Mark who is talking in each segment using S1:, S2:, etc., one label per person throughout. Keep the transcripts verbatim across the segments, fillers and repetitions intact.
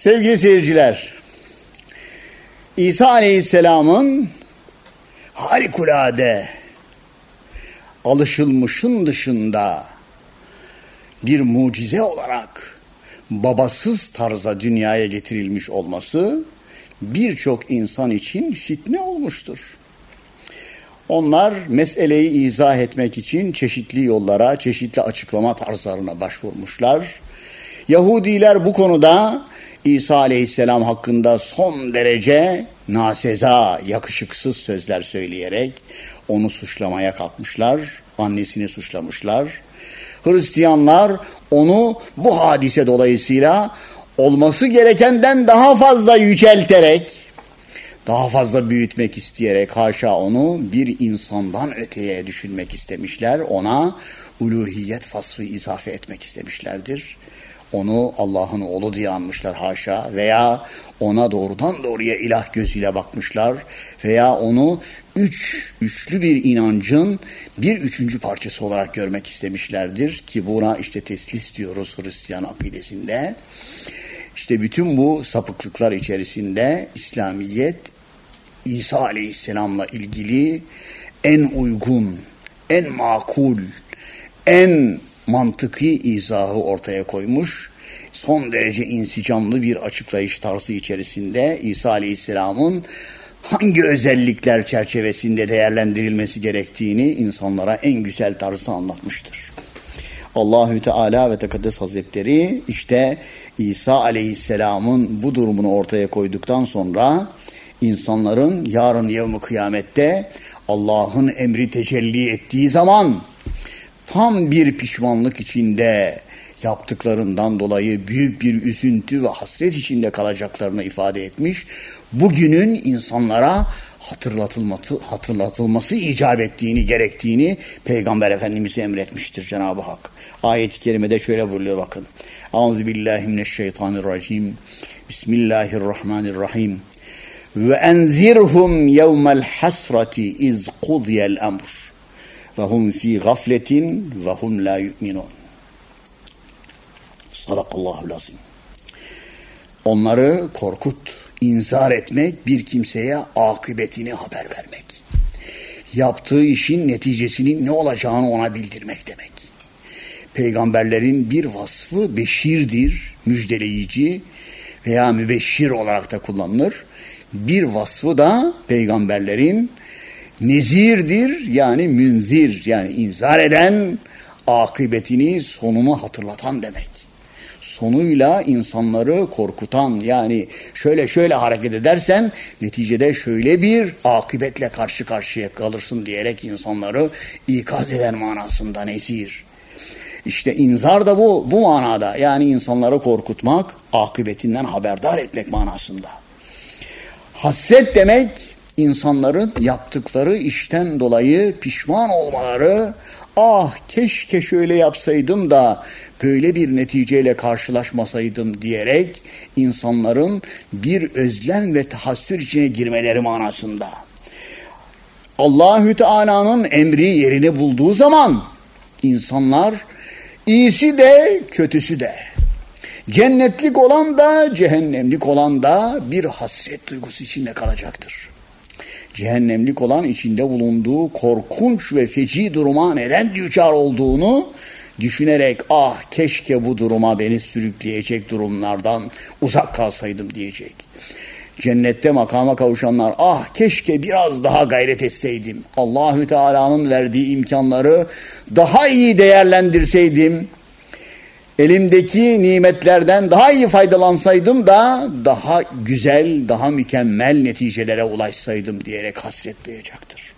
S1: Sevgili seyirciler, İsa Aleyhisselam'ın harikulade, alışılmışın dışında bir mucize olarak babasız tarza dünyaya getirilmiş olması birçok insan için fitne olmuştur. Onlar meseleyi izah etmek için çeşitli yollara, çeşitli açıklama tarzlarına başvurmuşlar. Yahudiler bu konuda İsa Aleyhisselam hakkında son derece naseza, yakışıksız sözler söyleyerek onu suçlamaya kalkmışlar, annesini suçlamışlar. Hristiyanlar onu bu hadise dolayısıyla olması gerekenden daha fazla yücelterek, daha fazla büyütmek isteyerek haşa onu bir insandan öteye düşünmek istemişler. Ona uluhiyet vasfı izafe etmek istemişlerdir. Onu Allah'ın oğlu diye anmışlar haşa, veya ona doğrudan doğruya ilah gözüyle bakmışlar, veya onu üç, üçlü bir inancın bir üçüncü parçası olarak görmek istemişlerdir ki buna işte teslis diyoruz Hristiyan akidesinde. İşte bütün bu sapıklıklar içerisinde İslamiyet İsa Aleyhisselam'la ilgili en uygun, en makul, en mantıki izahı ortaya koymuş. Son derece insicamlı bir açıklayış tarzı içerisinde İsa Aleyhisselam'ın hangi özellikler çerçevesinde değerlendirilmesi gerektiğini insanlara en güzel tarzda anlatmıştır. Allahü Teala ve Tekaddes Hazretleri işte İsa Aleyhisselam'ın bu durumunu ortaya koyduktan sonra insanların yarın yevmi kıyamette Allah'ın emri tecelli ettiği zaman tam bir pişmanlık içinde yaptıklarından dolayı büyük bir üzüntü ve hasret içinde kalacaklarını ifade etmiş. Bugünün insanlara hatırlatılması, hatırlatılması icap ettiğini, gerektiğini Peygamber Efendimiz'e emretmiştir Cenab-ı Hak. Ayet-i kerimede şöyle buyuruyor bakın. Euzubillahimineşşeytanirracim. Bismillahirrahmanirrahim. Ve enzirhum yevmel hasrati iz kudiyel emr. Ve hum fi gafletin ve hum la yu'minun. Sadakallahul azim. Onları korkut, inzar etmek, bir kimseye akıbetini haber vermek. Yaptığı işin neticesinin ne olacağını ona bildirmek demek. Peygamberlerin bir vasfı beşirdir, müjdeleyici veya mübeşşir olarak da kullanılır. Bir vasfı da peygamberlerin nezirdir, yani münzir, yani inzar eden, akıbetini, sonunu hatırlatan demek. Sonuyla insanları korkutan, yani şöyle şöyle hareket edersen neticede şöyle bir akıbetle karşı karşıya kalırsın diyerek insanları ikaz eden manasında nezir. İşte inzar da bu, bu manada, yani insanları korkutmak, akıbetinden haberdar etmek manasında. Hasret demek, insanların yaptıkları işten dolayı pişman olmaları, ah keşke şöyle yapsaydım da böyle bir neticeyle karşılaşmasaydım diyerek insanların bir özlem ve tahassür içine girmeleri manasında. Allahü Teala'nın emri yerini bulduğu zaman insanlar iyisi de kötüsü de, cennetlik olan da cehennemlik olan da bir hasret duygusu içinde kalacaktır. Cehennemlik olan içinde bulunduğu korkunç ve feci duruma neden düçar olduğunu düşünerek ah keşke bu duruma beni sürükleyecek durumlardan uzak kalsaydım diyecek. Cennette makama kavuşanlar ah keşke biraz daha gayret etseydim. Allahü Teala'nın verdiği imkanları daha iyi değerlendirseydim. Elimdeki nimetlerden daha iyi faydalansaydım da daha güzel, daha mükemmel neticelere ulaşsaydım diyerek hasret duyacaktır.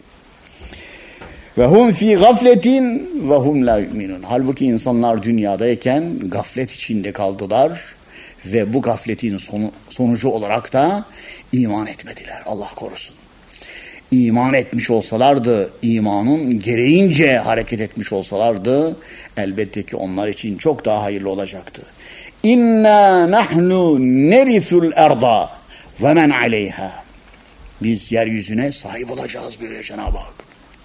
S1: Ve hum fi gafletin ve hum la yu'minun. Halbuki insanlar dünyadayken gaflet içinde kaldılar ve bu gafletin sonu, sonucu olarak da iman etmediler. Allah korusun. İman etmiş olsalardı, imanın gereğince hareket etmiş olsalardı, elbette ki onlar için çok daha hayırlı olacaktı. İnna nahnu nerisul erda ve men aleyha. Biz yeryüzüne sahip olacağız böyle Cenab-ı Hak.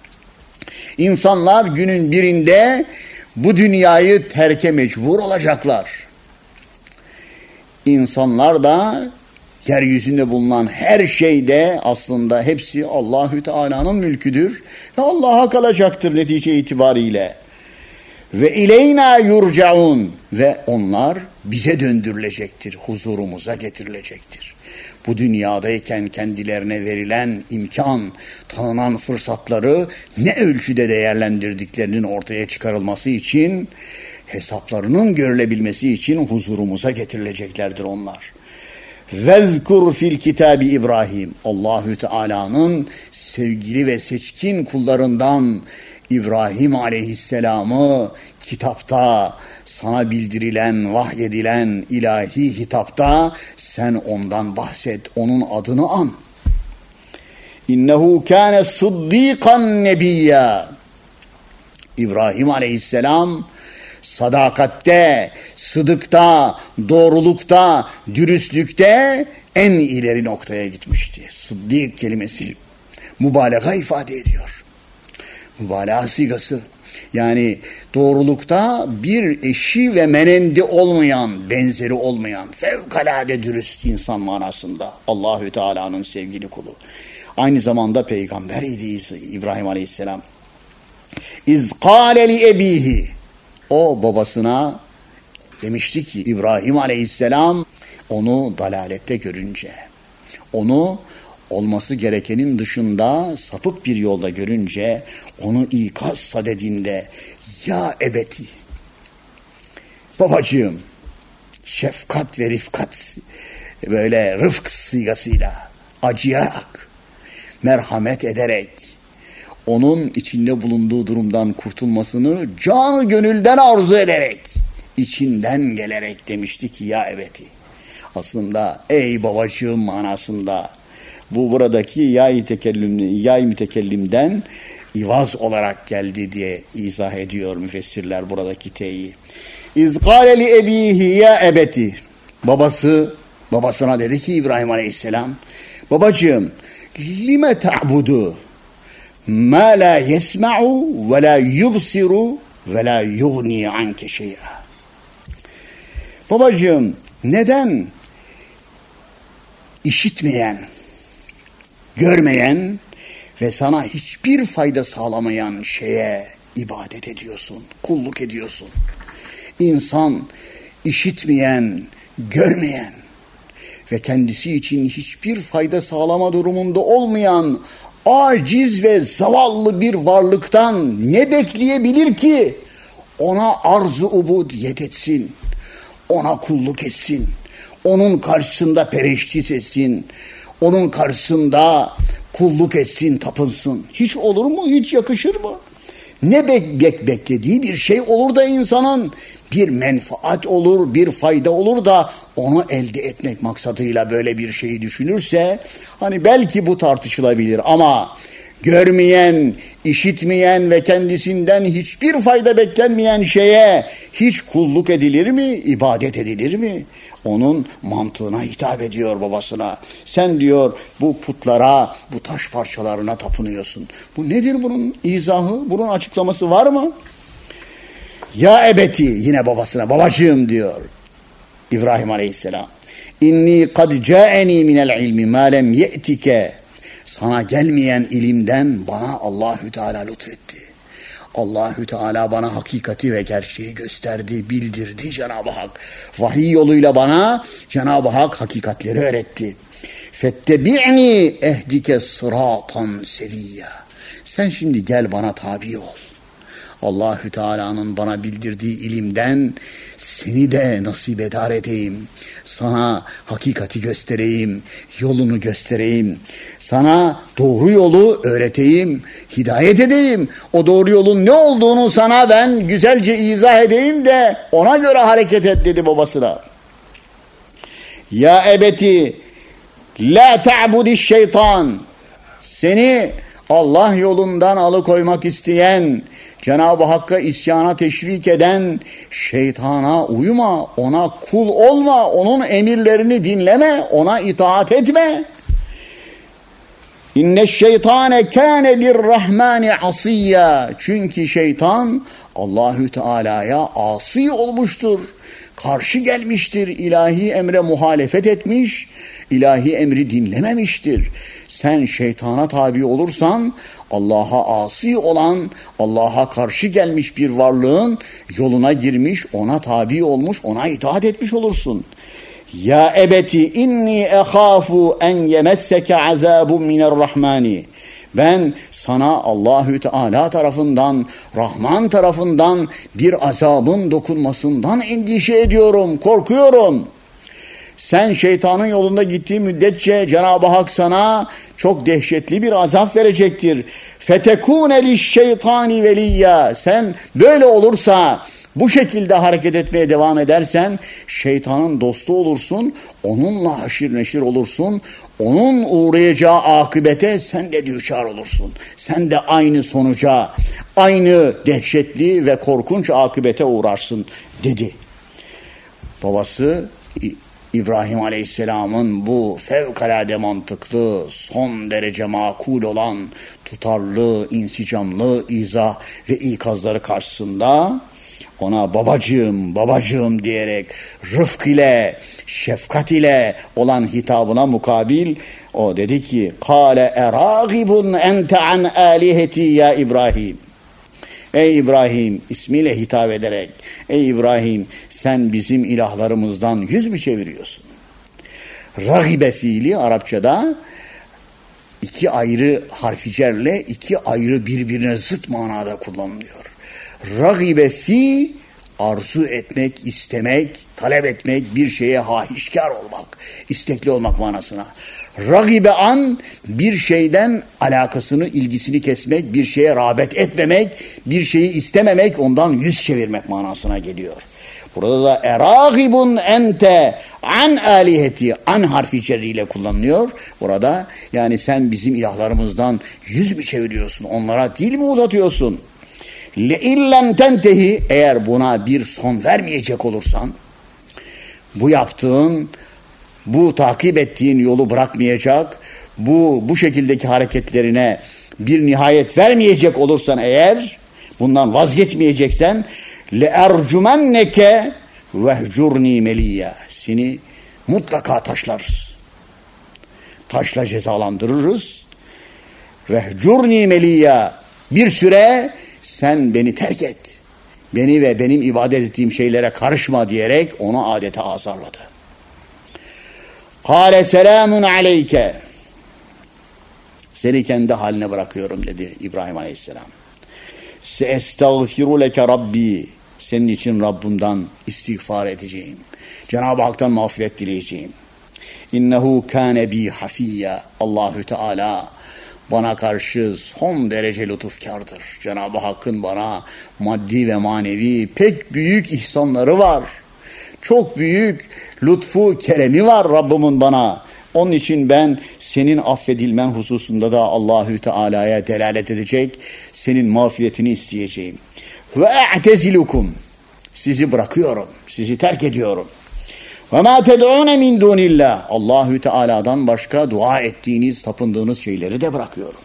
S1: İnsanlar günün birinde bu dünyayı terke mecbur olacaklar. İnsanlar da yeryüzünde bulunan her şeyde aslında hepsi Allahü Teala'nın mülküdür ve Allah'a kalacaktır netice itibariyle. Ve ileyna yurcaun ve onlar bize döndürülecektir, huzurumuza getirilecektir. Bu dünyadayken kendilerine verilen imkan, tanınan fırsatları ne ölçüde değerlendirdiklerinin ortaya çıkarılması için, hesaplarının görülebilmesi için huzurumuza getirileceklerdir onlar. Vezkur fil kitabi İbrahim. Allahü Teala'nın sevgili ve seçkin kullarından İbrahim Aleyhisselam'ı kitapta, sana bildirilen, vahyedilen ilahi hitapta sen ondan bahset, onun adını an. İnnehu kâne sıddîkan nebiyya. İbrahim Aleyhisselam sadakatte, sıdıkta, doğrulukta, dürüstlükte en ileri noktaya gitmişti. Sıddık kelimesi mübalağa ifade ediyor. Mübalağa sigası. Yani doğrulukta bir eşi ve menendi olmayan, benzeri olmayan, fevkalade dürüst insan manasında Allahü Teala'nın sevgili kulu. Aynı zamanda peygamber idi İbrahim Aleyhisselam. İz kâle li ebihi. O babasına demişti ki İbrahim Aleyhisselam onu dalalette görünce, onu olması gerekenin dışında sapık bir yolda görünce, onu ikaz sadedinde ya ebeti, babacığım, şefkat ve rifkat, böyle rıfk sigasıyla, acıyarak, merhamet ederek, onun içinde bulunduğu durumdan kurtulmasını canı gönülden arzu ederek, içinden gelerek demişti ki ya ebeti. Aslında ey babacığım manasında bu buradaki yay tekellim, yay mütekellimden ivaz olarak geldi diye izah ediyor müfessirler buradaki teyi. İz kâle li ebihi ya ebeti. Babası, babasına dedi ki İbrahim Aleyhisselam, babacığım lime ta'budu ma la yesma'u ve la yubsiru ve la yughni anke şey'a. Babacığım neden işitmeyen, görmeyen ve sana hiçbir fayda sağlamayan şeye ibadet ediyorsun, kulluk ediyorsun? İnsan işitmeyen, görmeyen ve kendisi için hiçbir fayda sağlama durumunda olmayan aciz ve zavallı bir varlıktan ne bekleyebilir ki? Ona arz-ı ubudiyet etsin, ona kulluk etsin, onun karşısında pereştis etsin, onun karşısında kulluk etsin, tapınsın. Hiç olur mu? Hiç yakışır mı? Ne bek bek beklediği bir şey olur da insanın bir menfaat olur, bir fayda olur da onu elde etmek maksadıyla böyle bir şeyi düşünürse hani belki bu tartışılabilir ama görmeyen, işitmeyen ve kendisinden hiçbir fayda beklenmeyen şeye hiç kulluk edilir mi, ibadet edilir mi? Onun mantığına hitap ediyor babasına. Sen diyor bu putlara, bu taş parçalarına tapınıyorsun. Bu nedir bunun izahı, bunun açıklaması var mı? Ya ebeti, yine babasına, babacığım diyor İbrahim Aleyhisselam. İnni kad ca'eni minel ilmi ma lem ye'tike. Sana gelmeyen ilimden bana Allahü Teala lütfetti. Allahü Teala bana hakikati ve gerçeği gösterdi, bildirdi Cenab-ı Hak. Vahiy yoluyla bana Cenab-ı Hak hakikatleri öğretti. Fettebi'ni ehdike sıratan seviyya. Sen şimdi gel bana tabi ol. Allahü Teala'nın bana bildirdiği ilimden seni de nasip eder edeyim. Sana hakikati göstereyim, yolunu göstereyim. Sana doğru yolu öğreteyim, hidayet edeyim. O doğru yolun ne olduğunu sana ben güzelce izah edeyim de ona göre hareket et dedi babasına. Ya ebeti la ta'budiş şeytan. Seni Allah yolundan alıkoymak isteyen, Cenab-ı Hakk'a isyana teşvik eden şeytana uyma, ona kul olma, onun emirlerini dinleme, ona itaat etme. İnne şeytane kâne lirrahmani asiyya. Çünkü şeytan Allahü Teala'ya asi olmuştur. karşı gelmiştir, ilahi emre muhalefet etmiş, ilahi emri dinlememiştir. Sen şeytana tabi olursan Allah'a asi olan, Allah'a karşı gelmiş bir varlığın yoluna girmiş, ona tabi olmuş, ona itaat etmiş olursun. Ya ebeti inni ehafu en yemesseke azabun minerrahmani. Ben sana Allahü Teala tarafından, Rahman tarafından bir azabın dokunmasından endişe ediyorum, korkuyorum. Sen şeytanın yolunda gittiği müddetçe Cenab-ı Hak sana çok dehşetli bir azap verecektir. Fetekûne lişşeytâni veliyya. Sen böyle olursa, bu şekilde hareket etmeye devam edersen şeytanın dostu olursun, onunla haşir neşir olursun, onun uğrayacağı akıbete sen de düçar olursun. Sen de aynı sonuca, aynı dehşetli ve korkunç akıbete uğrarsın dedi. Babası İbrahim Aleyhisselam'ın bu fevkalade mantıklı, son derece makul olan tutarlı, insicamlı izah ve ikazları karşısında ona babacığım, babacığım diyerek rıfk ile, şefkat ile olan hitabına mukabil o dedi ki "Kâle erâgibun ente an âliheti ya İbrahim." Ey İbrahim, ismiyle hitap ederek, ey İbrahim sen bizim ilahlarımızdan yüz mü çeviriyorsun? Ragibe fiili Arapçada iki ayrı harficerle iki ayrı birbirine zıt manada kullanılıyor. Ragibe fi arzu etmek, istemek, talep etmek, bir şeye hahişkar olmak, istekli olmak manasına. Ragibe an bir şeyden alakasını, ilgisini kesmek, bir şeye rağbet etmemek, bir şeyi istememek, ondan yüz çevirmek manasına geliyor. Burada da eragibun ente an aliheti, an harfi cerriyle kullanılıyor. Burada yani sen bizim ilahlarımızdan yüz mü çeviriyorsun, onlara dil mi uzatıyorsun? لَاِلَّمْ تَنْتَهِ Eğer buna bir son vermeyecek olursan, bu yaptığın, bu takip ettiğin yolu bırakmayacak, bu bu şekildeki hareketlerine bir nihayet vermeyecek olursan eğer, bundan vazgeçmeyeceksen, لَاَرْجُمَنَّكَ وَهْجُرْنِي مَلِيَّ Seni mutlaka taşlarız. Taşla cezalandırırız. وَهْجُرْنِي مَلِيَّ Bir süre sen beni terk et. Beni ve benim ibadet ettiğim şeylere karışma diyerek onu adeta azarladı. Kâle selamun aleyke. Seni kendi haline bırakıyorum dedi İbrahim Aleyhisselam. Seestağfiru leke Rabbi. Senin için Rabbimden istiğfar edeceğim. Cenab-ı Hak'tan mağfiret dileyeceğim. İnnehu kâne bi hafiyya. Allahü Teala bana karşı son derece lütufkardır. Cenab-ı Hakk'ın bana maddi ve manevi pek büyük ihsanları var. Çok büyük lütfu, keremi var Rabbimin bana. Onun için ben senin affedilmen hususunda da Allahü Teala'ya delalet edecek, senin mağfiretini isteyeceğim. Ve e'tezilukum. Sizi bırakıyorum, sizi terk ediyorum. Ve ma ted'ûne min dûnillah. Allahü Teala'dan başka dua ettiğiniz, tapındığınız şeyleri de bırakıyorum.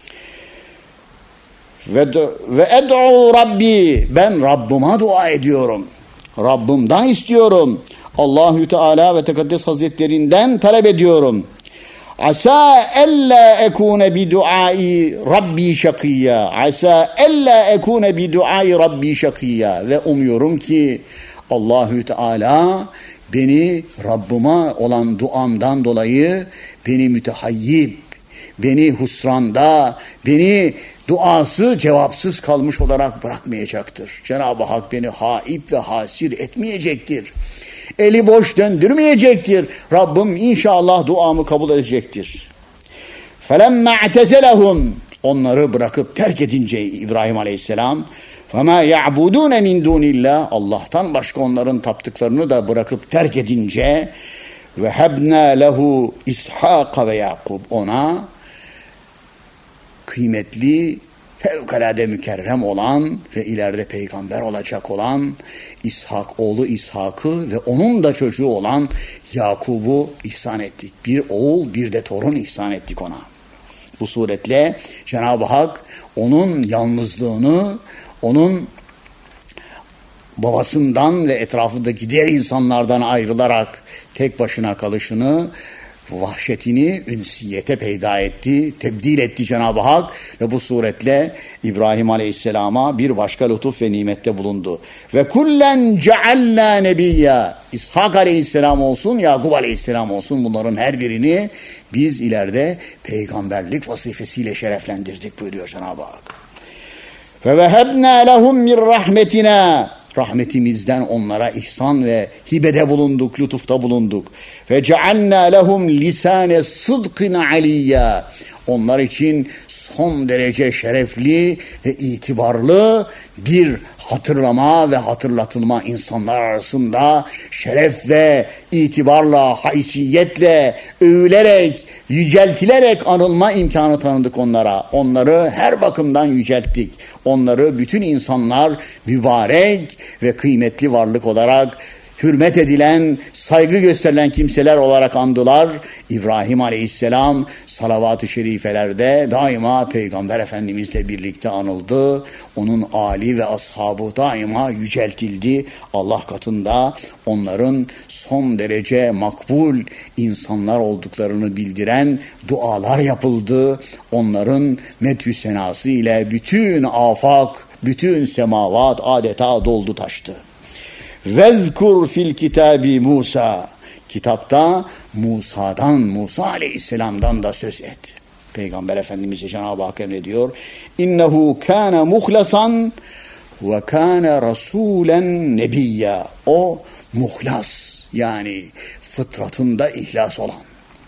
S1: Ve ve ed'û Rabbi. Ben Rabbıma dua ediyorum. Rabbimden istiyorum. Allahü Teala ve Tekaddes Hazretlerinden talep ediyorum. Asa ella ekune bi duai Rabbi şakiyya. Asa ella ekune bi duai Rabbi şakiyya. Ve umuyorum ki Allahü Teala beni Rabbıma olan duamdan dolayı beni mütehayyip, beni husranda, beni duası cevapsız kalmış olarak bırakmayacaktır. Cenab-ı Hak beni haip ve hasir etmeyecektir. Eli boş döndürmeyecektir. Rabbim inşallah duamı kabul edecektir. فَلَمَّا اَعْتَزَلَهُمْ Onları bırakıp terk edince İbrahim Aleyhisselam وَمَا يَعْبُدُونَ مِنْ دُونِ اللّٰهِ Allah'tan başka onların taptıklarını da bırakıp terk edince وَهَبْنَا لَهُ İshak ve Yakub Ona kıymetli, fevkalade mükerrem olan ve ileride peygamber olacak olan İshak, oğlu İshak'ı ve onun da çocuğu olan Yakub'u ihsan ettik. Bir oğul, bir de torun ihsan ettik ona. Bu suretle Cenab-ı Hak onun yalnızlığını, onun babasından ve etrafındaki diğer insanlardan ayrılarak tek başına kalışını, vahşetini ünsiyete peyda etti, tebdil etti Cenab-ı Hak ve bu suretle İbrahim Aleyhisselam'a bir başka lütuf ve nimette bulundu. Ve kullen cealna nebiyya, İshak Aleyhisselam olsun, Yakup Aleyhisselam olsun, bunların her birini biz ileride peygamberlik vazifesiyle şereflendirdik buyuruyor Cenab-ı Hak. Ve vehebna lehum min rahmetina, rahmetimizden onlara ihsan ve hibede bulunduk, lütufta bulunduk. Ve cealna lehum lisane sıdkın aliyya, onlar için son derece şerefli ve itibarlı bir hatırlama ve hatırlatılma, insanlar arasında şeref ve itibarla, haysiyetle, övülerek, yüceltilerek anılma imkanı tanıdık onlara. Onları her bakımdan yücelttik. Onları bütün insanlar mübarek ve kıymetli varlık olarak, hürmet edilen, saygı gösterilen kimseler olarak andılar. İbrahim Aleyhisselam salavat-ı şerifelerde daima Peygamber Efendimizle birlikte anıldı. Onun âli ve ashabı daima yüceltildi. Allah katında onların son derece makbul insanlar olduklarını bildiren dualar yapıldı. Onların medhü senası ile bütün afak, bütün semavat adeta doldu taştı. Vezkur fil kitabi Musa, kitapta Musa'dan, Musa Aleyhisselam'dan da söz et. Peygamber Efendimiz'e Cenab-ı Hak emrediyor. İnnehu kâne muhlasan ve kâne rasûlen nebiyya. O muhlas, yani fıtratında ihlas olan,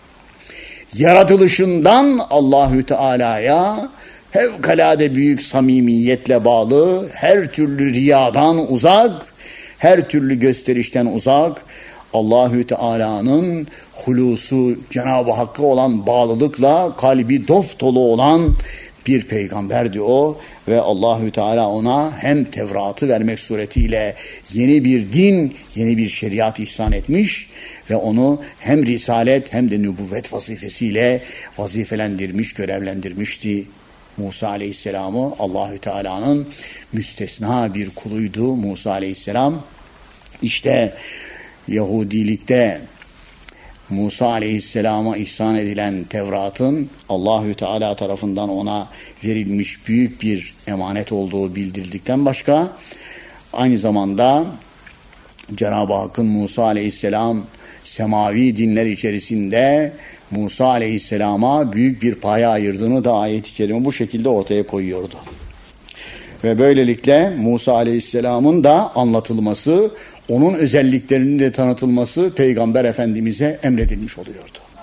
S1: yaratılışından Allahü Teala'ya fevkalade büyük samimiyetle bağlı, her türlü riyadan uzak, her türlü gösterişten uzak, Allahü Teala'nın hulusu, Cenab-ı Hakk'a olan bağlılıkla kalbi dof dolu olan bir peygamberdi o ve Allahü Teala ona hem Tevrat'ı vermek suretiyle yeni bir din, yeni bir şeriat ihsan etmiş ve onu hem risalet hem de nübüvvet vazifesiyle vazifelendirmiş, görevlendirmişti. Musa Aleyhisselam'ı Allahü Teala'nın müstesna bir kuluydu Musa Aleyhisselam. İşte Yahudilikte Musa Aleyhisselam'a ihsan edilen Tevrat'ın Allahü Teala tarafından ona verilmiş büyük bir emanet olduğu bildirildikten başka, aynı zamanda Cenab-ı Hakk'ın Musa Aleyhisselam semavi dinler içerisinde Musa Aleyhisselam'a büyük bir paya ayırdığını da ayet-i kerime bu şekilde ortaya koyuyordu. Ve böylelikle Musa Aleyhisselam'ın da anlatılması, onun özelliklerinin de tanıtılması Peygamber Efendimiz'e emredilmiş oluyordu.